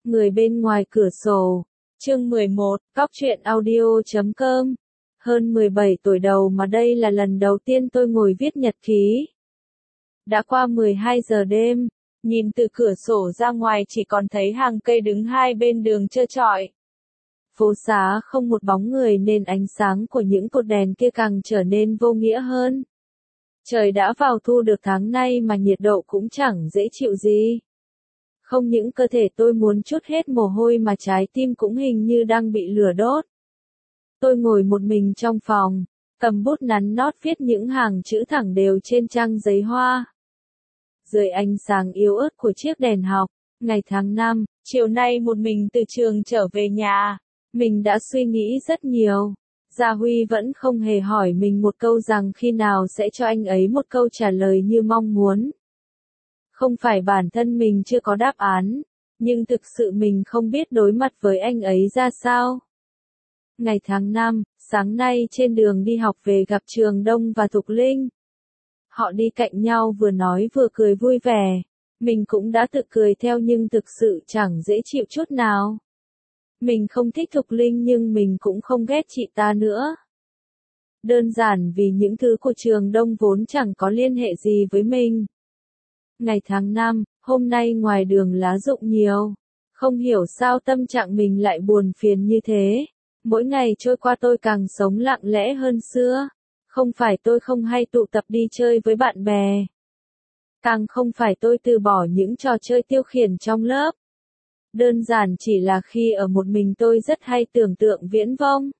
Người bên ngoài cửa sổ. Chương 11, Cóc truyện audio.com. Hơn 17 tuổi đầu mà đây là lần đầu tiên tôi ngồi viết nhật ký. Đã qua 12 giờ đêm, nhìn từ cửa sổ ra ngoài chỉ còn thấy hàng cây đứng hai bên đường trơ trọi. Phố xá không một bóng người nên ánh sáng của những cột đèn kia càng trở nên vô nghĩa hơn. Trời đã vào thu được tháng nay mà nhiệt độ cũng chẳng dễ chịu gì. Không những cơ thể tôi muốn trút hết mồ hôi mà trái tim cũng hình như đang bị lửa đốt. Tôi ngồi một mình trong phòng, cầm bút nắn nót viết những hàng chữ thẳng đều trên trang giấy hoa. Dưới ánh sáng yếu ớt của chiếc đèn học, ngày tháng 5, chiều nay một mình từ trường trở về nhà, mình đã suy nghĩ rất nhiều. Gia Huy vẫn không hề hỏi mình một câu rằng khi nào sẽ cho anh ấy một câu trả lời như mong muốn. Không phải bản thân mình chưa có đáp án, nhưng thực sự mình không biết đối mặt với anh ấy ra sao. Ngày tháng 5, sáng nay trên đường đi học về gặp Trường Đông và Thục Linh. Họ đi cạnh nhau vừa nói vừa cười vui vẻ. Mình cũng đã tự cười theo nhưng thực sự chẳng dễ chịu chút nào. Mình không thích Thục Linh nhưng mình cũng không ghét chị ta nữa. Đơn giản vì những thứ của Trường Đông vốn chẳng có liên hệ gì với mình. Ngày tháng 5, hôm nay ngoài đường lá rụng nhiều. Không hiểu sao tâm trạng mình lại buồn phiền như thế. Mỗi ngày trôi qua tôi càng sống lặng lẽ hơn xưa. Không phải tôi không hay tụ tập đi chơi với bạn bè. Càng không phải tôi từ bỏ những trò chơi tiêu khiển trong lớp. Đơn giản chỉ là khi ở một mình tôi rất hay tưởng tượng viễn vông.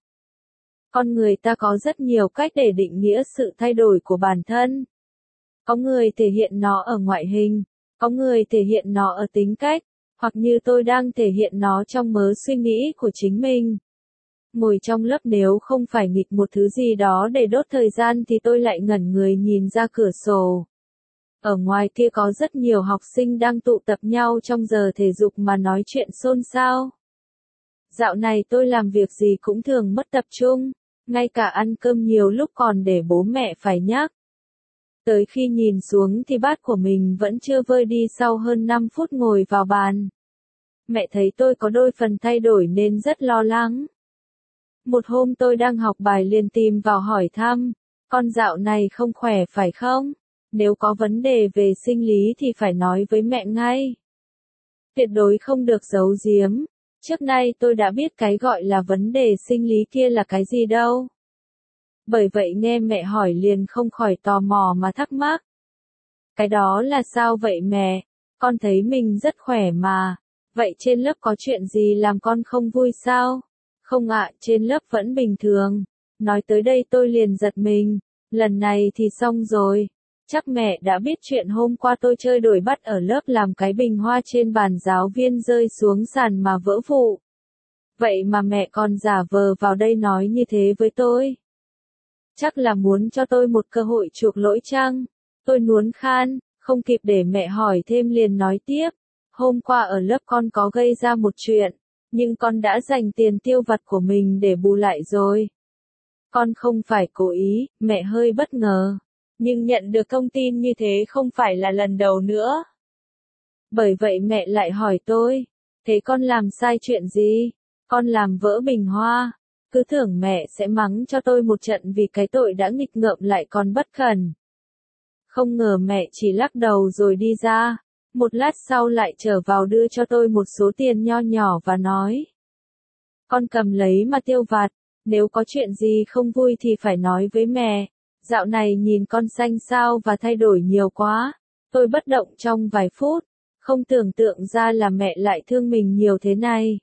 Con người ta có rất nhiều cách để định nghĩa sự thay đổi của bản thân. Có người thể hiện nó ở ngoại hình, có người thể hiện nó ở tính cách, hoặc như tôi đang thể hiện nó trong mớ suy nghĩ của chính mình. Ngồi trong lớp nếu không phải nghịch một thứ gì đó để đốt thời gian thì tôi lại ngẩn người nhìn ra cửa sổ. Ở ngoài kia có rất nhiều học sinh đang tụ tập nhau trong giờ thể dục mà nói chuyện xôn xao. Dạo này tôi làm việc gì cũng thường mất tập trung, ngay cả ăn cơm nhiều lúc còn để bố mẹ phải nhắc. Tới khi nhìn xuống thì bát của mình vẫn chưa vơi đi sau hơn 5 phút ngồi vào bàn. Mẹ thấy tôi có đôi phần thay đổi nên rất lo lắng. Một hôm tôi đang học bài liền tìm vào hỏi thăm, con dạo này không khỏe phải không? Nếu có vấn đề về sinh lý thì phải nói với mẹ ngay. Tuyệt đối không được giấu giếm. Trước nay tôi đã biết cái gọi là vấn đề sinh lý kia là cái gì đâu. Bởi vậy nghe mẹ hỏi liền không khỏi tò mò mà thắc mắc. Cái đó là sao vậy mẹ? Con thấy mình rất khỏe mà. Vậy trên lớp có chuyện gì làm con không vui sao? Không ạ, trên lớp vẫn bình thường. Nói tới đây tôi liền giật mình. Lần này thì xong rồi. Chắc mẹ đã biết chuyện hôm qua tôi chơi đuổi bắt ở lớp làm cái bình hoa trên bàn giáo viên rơi xuống sàn mà vỡ vụn. Vậy mà mẹ còn giả vờ vào đây nói như thế với tôi. Chắc là muốn cho tôi một cơ hội chuộc lỗi chăng? Tôi nuốt khan, không kịp để mẹ hỏi thêm liền nói tiếp. Hôm qua ở lớp con có gây ra một chuyện, nhưng con đã dành tiền tiêu vặt của mình để bù lại rồi. Con không phải cố ý, mẹ hơi bất ngờ. Nhưng nhận được thông tin như thế không phải là lần đầu nữa. Bởi vậy mẹ lại hỏi tôi, thế con làm sai chuyện gì? Con làm vỡ bình hoa. Cứ tưởng mẹ sẽ mắng cho tôi một trận vì cái tội đã nghịch ngợm lại còn bất cẩn. Không ngờ mẹ chỉ lắc đầu rồi đi ra. Một lát sau lại trở vào đưa cho tôi một số tiền nho nhỏ và nói. Con cầm lấy mà tiêu vặt, nếu có chuyện gì không vui thì phải nói với mẹ. Dạo này nhìn con xanh xao và thay đổi nhiều quá. Tôi bất động trong vài phút, không tưởng tượng ra là mẹ lại thương mình nhiều thế này.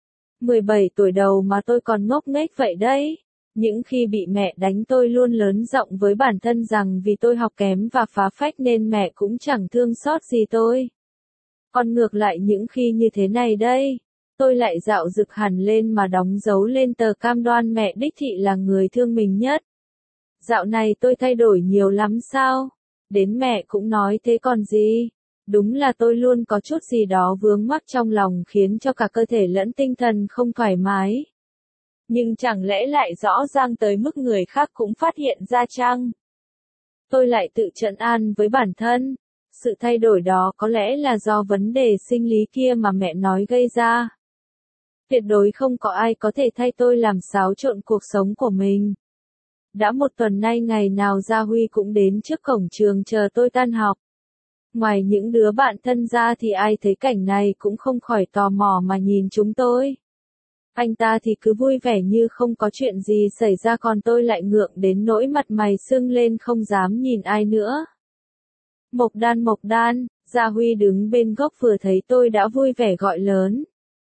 17 tuổi đầu mà tôi còn ngốc nghếch vậy đấy. Những khi bị mẹ đánh tôi luôn lớn giọng với bản thân rằng vì tôi học kém và phá phách nên mẹ cũng chẳng thương xót gì tôi. Còn ngược lại những khi như thế này đây, tôi lại dạo dực hẳn lên mà đóng dấu lên tờ cam đoan mẹ đích thị là người thương mình nhất. Dạo này tôi thay đổi nhiều lắm sao? Đến mẹ cũng nói thế còn gì? Đúng là tôi luôn có chút gì đó vướng mắc trong lòng khiến cho cả cơ thể lẫn tinh thần không thoải mái. Nhưng chẳng lẽ lại rõ ràng tới mức người khác cũng phát hiện ra chăng? Tôi lại tự trấn an với bản thân. Sự thay đổi đó có lẽ là do vấn đề sinh lý kia mà mẹ nói gây ra. Tuyệt đối không có ai có thể thay tôi làm xáo trộn cuộc sống của mình. Đã một tuần nay ngày nào Gia Huy cũng đến trước cổng trường chờ tôi tan học. Ngoài những đứa bạn thân ra thì ai thấy cảnh này cũng không khỏi tò mò mà nhìn chúng tôi. Anh ta thì cứ vui vẻ như không có chuyện gì xảy ra, còn tôi lại ngượng đến nỗi mặt mày sưng lên không dám nhìn ai nữa. Mộc Đan, Gia Huy đứng bên góc vừa thấy tôi đã vui vẻ gọi lớn.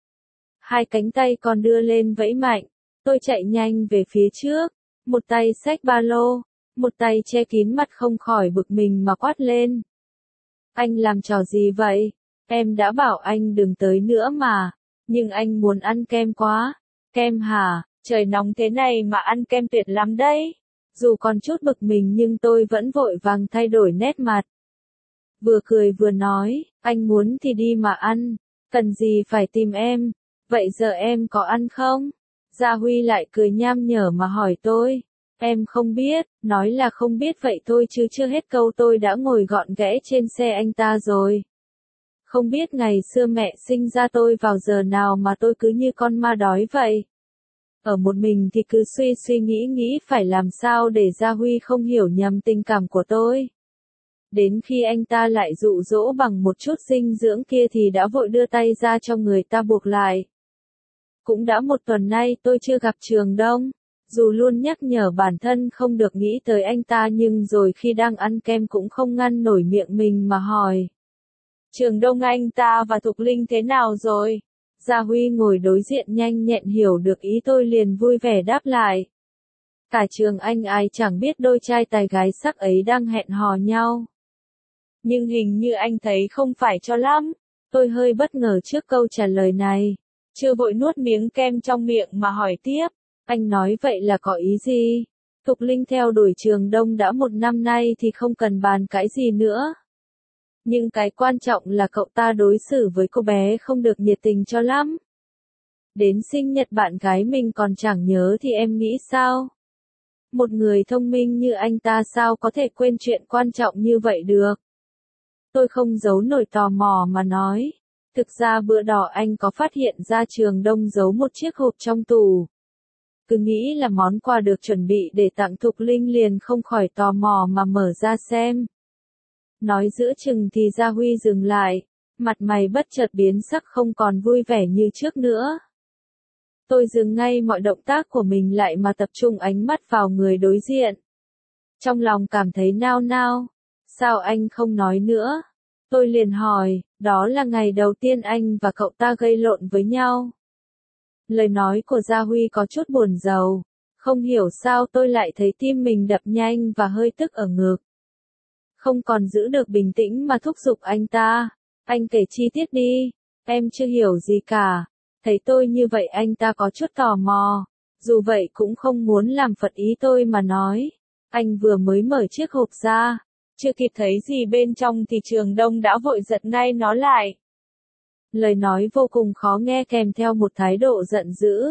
Hai cánh tay còn đưa lên vẫy mạnh, tôi chạy nhanh về phía trước, một tay xách ba lô, một tay che kín mặt không khỏi bực mình mà quát lên. Anh làm trò gì vậy? Em đã bảo anh đừng tới nữa mà, nhưng anh muốn ăn kem quá. Kem hả? Trời nóng thế này mà ăn kem tuyệt lắm đấy. Dù còn chút bực mình nhưng tôi vẫn vội vàng thay đổi nét mặt. Vừa cười vừa nói, anh muốn thì đi mà ăn, cần gì phải tìm em, vậy giờ em có ăn không? Gia Huy lại cười nham nhở mà hỏi tôi. Em không biết, nói là không biết vậy thôi chứ chưa hết câu tôi đã ngồi gọn ghẽ trên xe anh ta rồi. Không biết ngày xưa mẹ sinh ra tôi vào giờ nào mà tôi cứ như con ma đói vậy. Ở một mình thì cứ suy nghĩ phải làm sao để Gia Huy không hiểu nhầm tình cảm của tôi. Đến khi anh ta lại dụ dỗ bằng một chút dinh dưỡng kia thì đã vội đưa tay ra cho người ta buộc lại. Cũng đã một tuần nay tôi chưa gặp Trường Đông. Dù luôn nhắc nhở bản thân không được nghĩ tới anh ta nhưng rồi khi đang ăn kem cũng không ngăn nổi miệng mình mà hỏi. Trường Đông anh ta và Thục Linh thế nào rồi? Gia Huy ngồi đối diện nhanh nhẹn hiểu được ý tôi liền vui vẻ đáp lại. Cả trường anh ai chẳng biết đôi trai tài gái sắc ấy đang hẹn hò nhau. Nhưng hình như anh thấy không phải cho lắm. Tôi hơi bất ngờ trước câu trả lời này. Chưa vội nuốt miếng kem trong miệng mà hỏi tiếp. Anh nói vậy là có ý gì? Thục Linh theo đuổi Trường Đông đã một năm nay thì không cần bàn cái gì nữa. Nhưng cái quan trọng là cậu ta đối xử với cô bé không được nhiệt tình cho lắm. Đến sinh nhật bạn gái mình còn chẳng nhớ thì em nghĩ sao? Một người thông minh như anh ta sao có thể quên chuyện quan trọng như vậy được? Tôi không giấu nổi tò mò mà nói. Thực ra bữa đó anh có phát hiện ra Trường Đông giấu một chiếc hộp trong tủ. Cứ nghĩ là món quà được chuẩn bị để tặng Thục Linh liền không khỏi tò mò mà mở ra xem. Nói giữa chừng thì Gia Huy dừng lại, mặt mày bất chợt biến sắc không còn vui vẻ như trước nữa. Tôi dừng ngay mọi động tác của mình lại mà tập trung ánh mắt vào người đối diện. Trong lòng cảm thấy nao nao, sao anh không nói nữa? Tôi liền hỏi, đó là ngày đầu tiên anh và cậu ta gây lộn với nhau. Lời nói của Gia Huy có chút buồn rầu, không hiểu sao tôi lại thấy tim mình đập nhanh và hơi tức ở ngực. Không còn giữ được bình tĩnh mà thúc giục anh ta, anh kể chi tiết đi, em chưa hiểu gì cả. Thấy tôi như vậy anh ta có chút tò mò, dù vậy cũng không muốn làm phật ý tôi mà nói. Anh vừa mới mở chiếc hộp ra, chưa kịp thấy gì bên trong thì Trường Đông đã vội giật ngay nó lại. Lời nói vô cùng khó nghe kèm theo một thái độ giận dữ.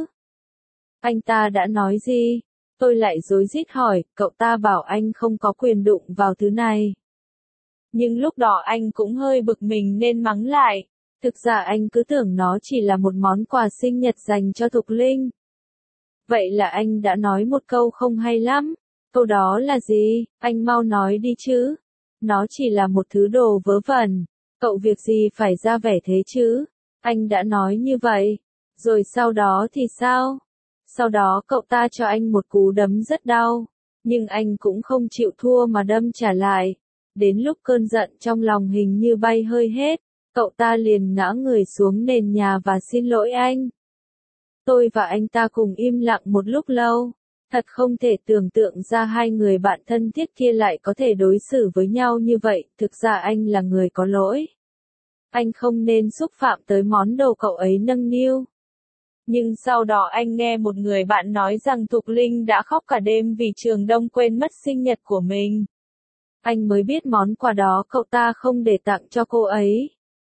Anh ta đã nói gì? Tôi lại rối rít hỏi, cậu ta bảo anh không có quyền đụng vào thứ này. Nhưng lúc đó anh cũng hơi bực mình nên mắng lại. Thực ra anh cứ tưởng nó chỉ là một món quà sinh nhật dành cho Thục Linh. Vậy là anh đã nói một câu không hay lắm. Câu đó là gì? Anh mau nói đi chứ. Nó chỉ là một thứ đồ vớ vẩn. Cậu việc gì phải ra vẻ thế chứ? Anh đã nói như vậy. Rồi sau đó thì sao? Sau đó cậu ta cho anh một cú đấm rất đau. Nhưng anh cũng không chịu thua mà đâm trả lại. Đến lúc cơn giận trong lòng hình như bay hơi hết. Cậu ta liền ngã người xuống nền nhà và xin lỗi anh. Tôi và anh ta cùng im lặng một lúc lâu. Thật không thể tưởng tượng ra hai người bạn thân thiết kia lại có thể đối xử với nhau như vậy. Thực ra anh là người có lỗi. Anh không nên xúc phạm tới món đồ cậu ấy nâng niu. Nhưng sau đó anh nghe một người bạn nói rằng Thục Linh đã khóc cả đêm vì Trường Đông quên mất sinh nhật của mình. Anh mới biết món quà đó cậu ta không để tặng cho cô ấy.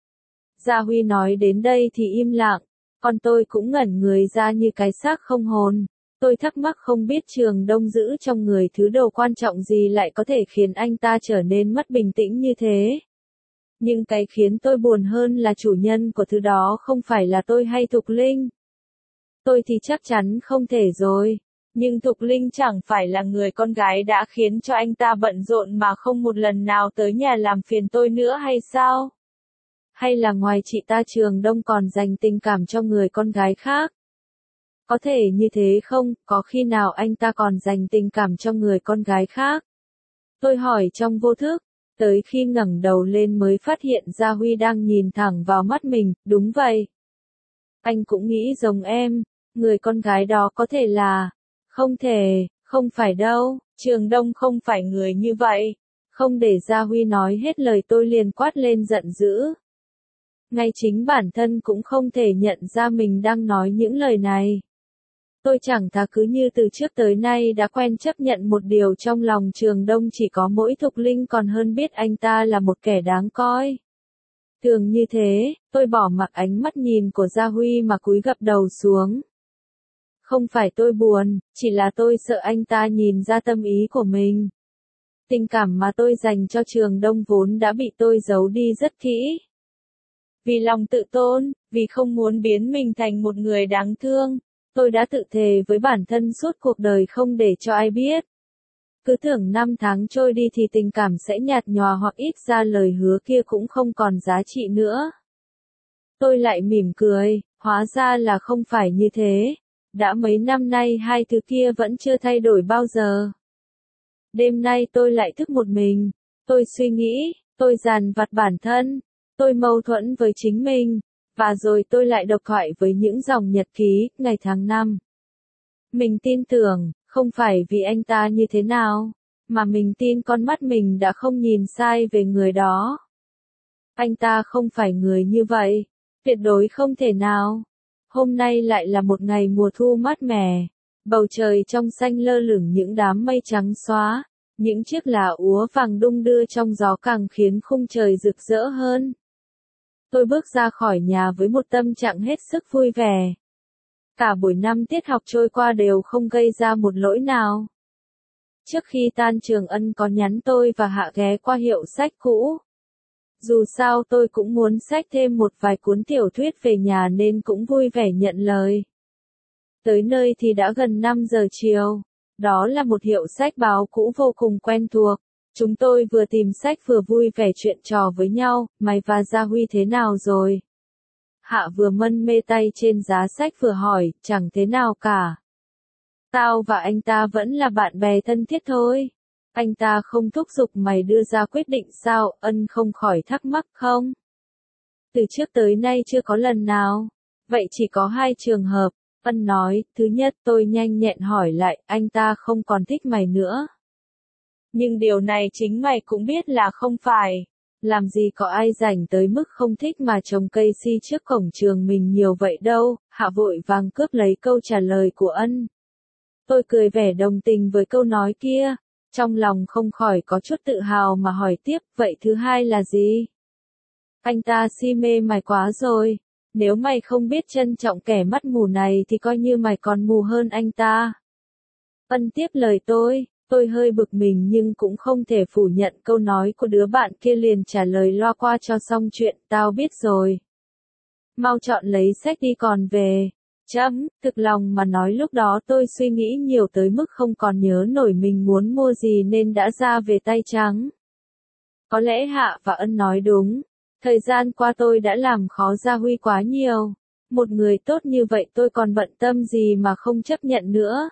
Gia Huy nói đến đây thì im lặng, còn tôi cũng ngẩn người ra như cái xác không hồn. Tôi thắc mắc không biết Trường Đông giữ trong người thứ đồ quan trọng gì lại có thể khiến anh ta trở nên mất bình tĩnh như thế. Nhưng cái khiến tôi buồn hơn là chủ nhân của thứ đó không phải là tôi hay Thục Linh. Tôi thì chắc chắn không thể rồi. Nhưng Thục Linh chẳng phải là người con gái đã khiến cho anh ta bận rộn mà không một lần nào tới nhà làm phiền tôi nữa hay sao? Hay là ngoài chị ta Trường Đông còn dành tình cảm cho người con gái khác? Có thể như thế không, có khi nào anh ta còn dành tình cảm cho người con gái khác? Tôi hỏi trong vô thức, tới khi ngẩng đầu lên mới phát hiện ra Huy đang nhìn thẳng vào mắt mình, đúng vậy. Anh cũng nghĩ giống em, người con gái đó có thể là... Không thể, không phải đâu, Trường Đông không phải người như vậy. Không để Gia Huy nói hết lời tôi liền quát lên giận dữ. Ngay chính bản thân cũng không thể nhận ra mình đang nói những lời này. Tôi chẳng thà cứ như từ trước tới nay đã quen chấp nhận một điều trong lòng Trường Đông chỉ có mỗi Thục Linh còn hơn biết anh ta là một kẻ đáng coi. Thường như thế, tôi bỏ mặc ánh mắt nhìn của Gia Huy mà cúi gập đầu xuống. Không phải tôi buồn, chỉ là tôi sợ anh ta nhìn ra tâm ý của mình. Tình cảm mà tôi dành cho Trường Đông vốn đã bị tôi giấu đi rất kỹ. Vì lòng tự tôn, vì không muốn biến mình thành một người đáng thương, tôi đã tự thề với bản thân suốt cuộc đời không để cho ai biết. Cứ tưởng năm tháng trôi đi thì tình cảm sẽ nhạt nhòa hoặc ít ra lời hứa kia cũng không còn giá trị nữa. Tôi lại mỉm cười, hóa ra là không phải như thế. Đã mấy năm nay hai thứ kia vẫn chưa thay đổi bao giờ. Đêm nay tôi lại thức một mình. Tôi suy nghĩ, tôi dằn vặt bản thân. Tôi mâu thuẫn với chính mình. Và rồi tôi lại độc thoại với những dòng nhật ký, ngày tháng năm. Mình tin tưởng, không phải vì anh ta như thế nào, mà mình tin con mắt mình đã không nhìn sai về người đó. Anh ta không phải người như vậy. Tuyệt đối không thể nào. Hôm nay lại là một ngày mùa thu mát mẻ. Bầu trời trong xanh lơ lửng những đám mây trắng xóa. Những chiếc lá úa vàng đung đưa trong gió càng khiến khung trời rực rỡ hơn. Tôi bước ra khỏi nhà với một tâm trạng hết sức vui vẻ. Cả buổi năm tiết học trôi qua đều không gây ra một lỗi nào. Trước khi tan trường Ân có nhắn tôi và Hạ ghé qua hiệu sách cũ. Dù sao tôi cũng muốn xách thêm một vài cuốn tiểu thuyết về nhà nên cũng vui vẻ nhận lời. Tới nơi thì đã gần 5 giờ chiều. Đó là một hiệu sách báo cũ vô cùng quen thuộc. Chúng tôi vừa tìm sách vừa vui vẻ chuyện trò với nhau, mày và Gia Huy thế nào rồi? Hạ vừa mân mê tay trên giá sách vừa hỏi, chẳng thế nào cả. Tao và anh ta vẫn là bạn bè thân thiết thôi. Anh ta không thúc giục mày đưa ra quyết định sao? Ân không khỏi thắc mắc không? Từ trước tới nay chưa có lần nào. Vậy chỉ có 2 trường hợp. Ân nói, thứ nhất tôi nhanh nhẹn hỏi lại, anh ta không còn thích mày nữa. Nhưng điều này chính mày cũng biết là không phải. Làm gì có ai rảnh tới mức không thích mà trồng cây si trước cổng trường mình nhiều vậy đâu. Hạ vội vàng cướp lấy câu trả lời của Ân. Tôi cười vẻ đồng tình với câu nói kia. Trong lòng không khỏi có chút tự hào mà hỏi tiếp, vậy thứ hai là gì? Anh ta si mê mày quá rồi. Nếu mày không biết trân trọng kẻ mắt mù này thì coi như mày còn mù hơn anh ta. Ân tiếp lời tôi hơi bực mình nhưng cũng không thể phủ nhận câu nói của đứa bạn kia liền trả lời loa qua cho xong chuyện, tao biết rồi. Mau chọn lấy sách đi còn về. Thực lòng mà nói lúc đó tôi suy nghĩ nhiều tới mức không còn nhớ nổi mình muốn mua gì nên đã ra về tay trắng. Có lẽ Hạ và Ân nói đúng. Thời gian qua tôi đã làm khó Gia Huy quá nhiều. Một người tốt như vậy tôi còn bận tâm gì mà không chấp nhận nữa.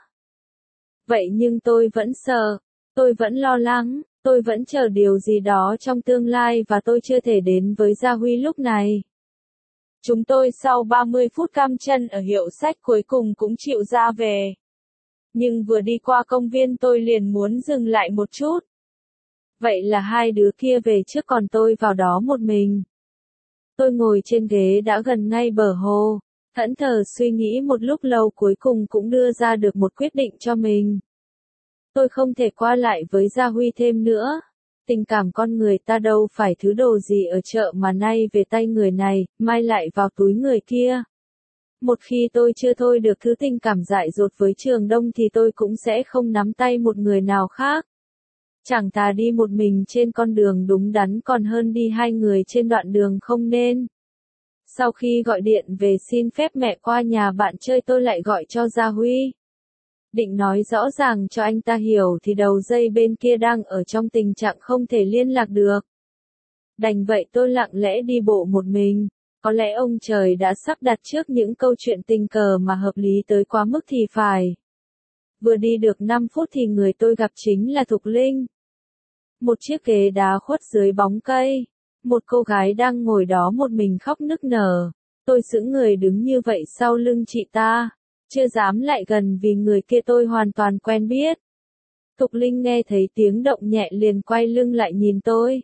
Vậy nhưng tôi vẫn sợ. Tôi vẫn lo lắng. Tôi vẫn chờ điều gì đó trong tương lai và tôi chưa thể đến với Gia Huy lúc này. Chúng tôi sau 30 phút cam chân ở hiệu sách cuối cùng cũng chịu ra về. Nhưng vừa đi qua công viên tôi liền muốn dừng lại một chút. Vậy là hai đứa kia về trước còn tôi vào đó một mình. Tôi ngồi trên ghế đã gần ngay bờ hồ, thẫn thờ suy nghĩ một lúc lâu cuối cùng cũng đưa ra được một quyết định cho mình. Tôi không thể qua lại với Gia Huy thêm nữa. Tình cảm con người ta đâu phải thứ đồ gì ở chợ mà nay về tay người này, mai lại vào túi người kia. Một khi tôi chưa thôi được thứ tình cảm dại dột với Trường Đông thì tôi cũng sẽ không nắm tay một người nào khác. Chẳng thà đi một mình trên con đường đúng đắn còn hơn đi hai người trên đoạn đường không nên. Sau khi gọi điện về xin phép mẹ qua nhà bạn chơi tôi lại gọi cho Gia Huy. Định nói rõ ràng cho anh ta hiểu thì đầu dây bên kia đang ở trong tình trạng không thể liên lạc được. Đành vậy tôi lặng lẽ đi bộ một mình. Có lẽ ông trời đã sắp đặt trước những câu chuyện tình cờ mà hợp lý tới quá mức thì phải. Vừa đi được 5 phút thì người tôi gặp chính là Thục Linh. Một chiếc ghế đá khuất dưới bóng cây. Một cô gái đang ngồi đó một mình khóc nức nở. Tôi sững người đứng như vậy sau lưng chị ta. Chưa dám lại gần vì người kia tôi hoàn toàn quen biết. Thục Linh nghe thấy tiếng động nhẹ liền quay lưng lại nhìn tôi.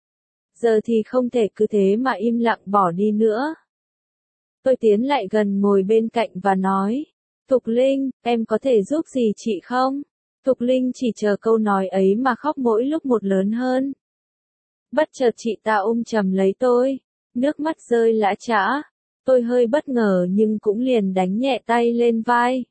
Giờ thì không thể cứ thế mà im lặng bỏ đi nữa. Tôi tiến lại gần ngồi bên cạnh và nói. Thục Linh, em có thể giúp gì chị không? Thục Linh chỉ chờ câu nói ấy mà khóc mỗi lúc một lớn hơn. Bất chợt chị ta ôm chầm lấy tôi. Nước mắt rơi lã chã. Tôi hơi bất ngờ nhưng cũng liền đánh nhẹ tay lên vai.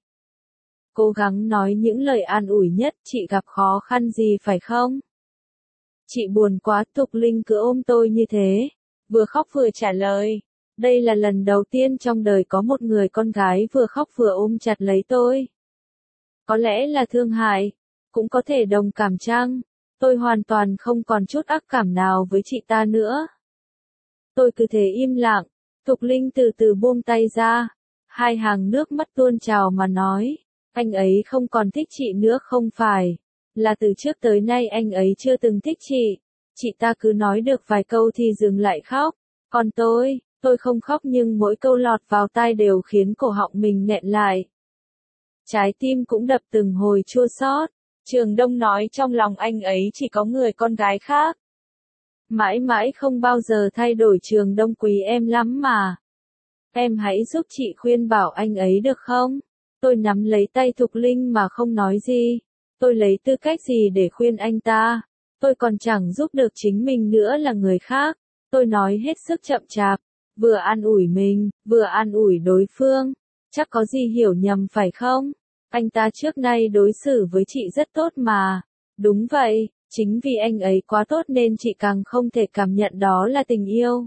Cố gắng nói những lời an ủi nhất, chị gặp khó khăn gì phải không? Chị buồn quá, Thục Linh cứ ôm tôi như thế. Vừa khóc vừa trả lời. Đây là lần đầu tiên trong đời có một người con gái vừa khóc vừa ôm chặt lấy tôi. Có lẽ là thương hại, cũng có thể đồng cảm chăng? Tôi hoàn toàn không còn chút ác cảm nào với chị ta nữa. Tôi cứ thế im lặng. Thục Linh từ từ buông tay ra. Hai hàng nước mắt tuôn trào mà nói. Anh ấy không còn thích chị nữa không phải. Là từ trước tới nay anh ấy chưa từng thích chị. Chị ta cứ nói được vài câu thì dừng lại khóc. Còn tôi không khóc nhưng mỗi câu lọt vào tai đều khiến cổ họng mình nghẹn lại. Trái tim cũng đập từng hồi chua xót. Trường Đông nói trong lòng anh ấy chỉ có người con gái khác. Mãi mãi không bao giờ thay đổi, Trường Đông quý em lắm mà. Em hãy giúp chị khuyên bảo anh ấy được không? Tôi nắm lấy tay Thục Linh mà không nói gì. Tôi lấy tư cách gì để khuyên anh ta? Tôi còn chẳng giúp được chính mình nữa là người khác. Tôi nói hết sức chậm chạp. Vừa an ủi mình, vừa an ủi đối phương. Chắc có gì hiểu nhầm phải không? Anh ta trước nay đối xử với chị rất tốt mà. Đúng vậy, chính vì anh ấy quá tốt nên chị càng không thể cảm nhận đó là tình yêu.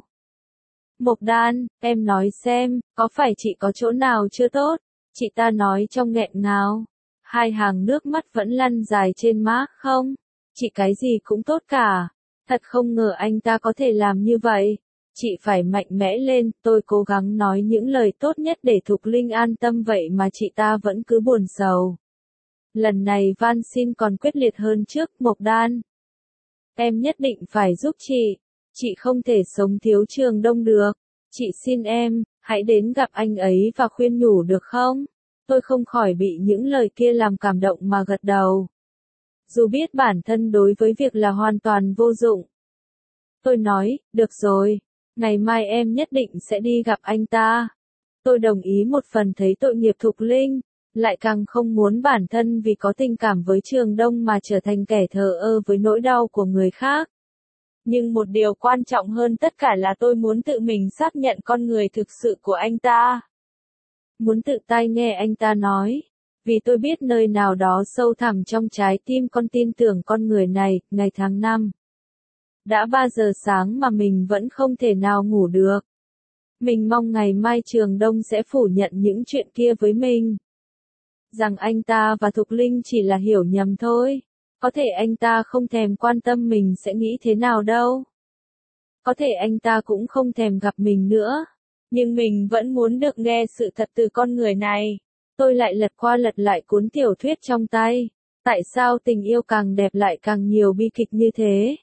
Mộc Đan, em nói xem, có phải chị có chỗ nào chưa tốt? Chị ta nói trong nghẹn ngào. Hai hàng nước mắt vẫn lăn dài trên má. Không, chị cái gì cũng tốt cả. Thật không ngờ anh ta có thể làm như vậy. Chị phải mạnh mẽ lên, tôi cố gắng nói những lời tốt nhất để Thục Linh an tâm vậy mà chị ta vẫn cứ buồn sầu. Lần này van xin còn quyết liệt hơn trước, Mộc Đan. Em nhất định phải giúp chị không thể sống thiếu Trường Đông được. Chị xin em, hãy đến gặp anh ấy và khuyên nhủ được không? Tôi không khỏi bị những lời kia làm cảm động mà gật đầu. Dù biết bản thân đối với việc là hoàn toàn vô dụng. Tôi nói, được rồi, ngày mai em nhất định sẽ đi gặp anh ta. Tôi đồng ý một phần thấy tội nghiệp Thục Linh, lại càng không muốn bản thân vì có tình cảm với Trường Đông mà trở thành kẻ thờ ơ với nỗi đau của người khác. Nhưng một điều quan trọng hơn tất cả là tôi muốn tự mình xác nhận con người thực sự của anh ta. Muốn tự tai nghe anh ta nói. Vì tôi biết nơi nào đó sâu thẳm trong trái tim con tin tưởng con người này, ngày tháng năm. Đã 3 giờ sáng mà mình vẫn không thể nào ngủ được. Mình mong ngày mai Trường Đông sẽ phủ nhận những chuyện kia với mình. Rằng anh ta và Thục Linh chỉ là hiểu nhầm thôi. Có thể anh ta không thèm quan tâm mình sẽ nghĩ thế nào đâu. Có thể anh ta cũng không thèm gặp mình nữa. Nhưng mình vẫn muốn được nghe sự thật từ con người này. Tôi lại lật qua lật lại cuốn tiểu thuyết trong tay. Tại sao tình yêu càng đẹp lại càng nhiều bi kịch như thế?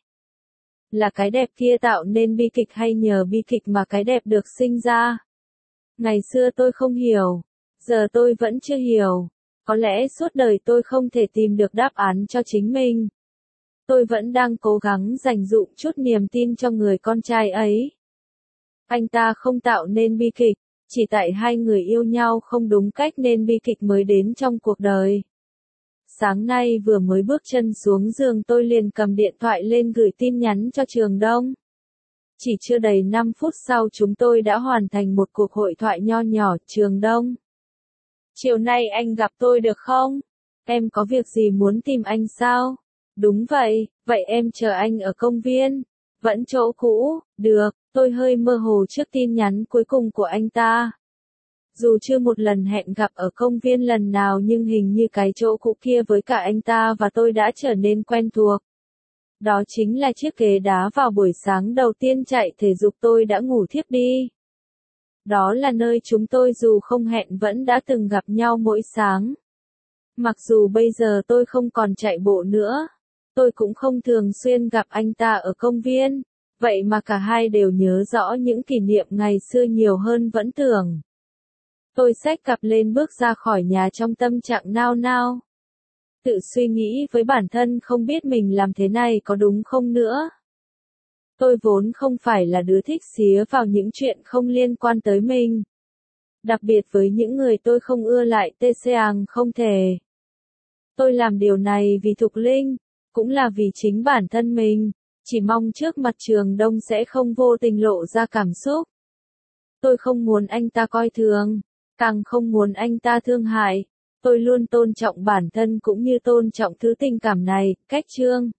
Là cái đẹp kia tạo nên bi kịch hay nhờ bi kịch mà cái đẹp được sinh ra? Ngày xưa tôi không hiểu. Giờ tôi vẫn chưa hiểu. Có lẽ suốt đời tôi không thể tìm được đáp án cho chính mình. Tôi vẫn đang cố gắng dành dụm chút niềm tin cho người con trai ấy. Anh ta không tạo nên bi kịch, chỉ tại hai người yêu nhau không đúng cách nên bi kịch mới đến trong cuộc đời. Sáng nay vừa mới bước chân xuống giường tôi liền cầm điện thoại lên gửi tin nhắn cho Trường Đông. Chỉ chưa đầy 5 phút sau chúng tôi đã hoàn thành một cuộc hội thoại nho nhỏ. Trường Đông. Chiều nay anh gặp tôi được không? Em có việc gì muốn tìm anh sao? Đúng vậy, vậy em chờ anh ở công viên. Vẫn chỗ cũ, được, tôi hơi mơ hồ trước tin nhắn cuối cùng của anh ta. Dù chưa một lần hẹn gặp ở công viên lần nào nhưng hình như cái chỗ cũ kia với cả anh ta và tôi đã trở nên quen thuộc. Đó chính là chiếc ghế đá vào buổi sáng đầu tiên chạy thể dục tôi đã ngủ thiếp đi. Đó là nơi chúng tôi dù không hẹn vẫn đã từng gặp nhau mỗi sáng. Mặc dù bây giờ tôi không còn chạy bộ nữa, tôi cũng không thường xuyên gặp anh ta ở công viên, vậy mà cả hai đều nhớ rõ những kỷ niệm ngày xưa nhiều hơn vẫn tưởng. Tôi xách cặp lên bước ra khỏi nhà trong tâm trạng nao nao. Tự suy nghĩ với bản thân không biết mình làm thế này có đúng không nữa. Tôi vốn không phải là đứa thích xía vào những chuyện không liên quan tới mình. Đặc biệt với những người tôi không ưa lại tê seang không thể. Tôi làm điều này vì Thục Linh, cũng là vì chính bản thân mình, chỉ mong trước mặt Trường Đông sẽ không vô tình lộ ra cảm xúc. Tôi không muốn anh ta coi thường, càng không muốn anh ta thương hại. Tôi luôn tôn trọng bản thân cũng như tôn trọng thứ tình cảm này, cách Trương.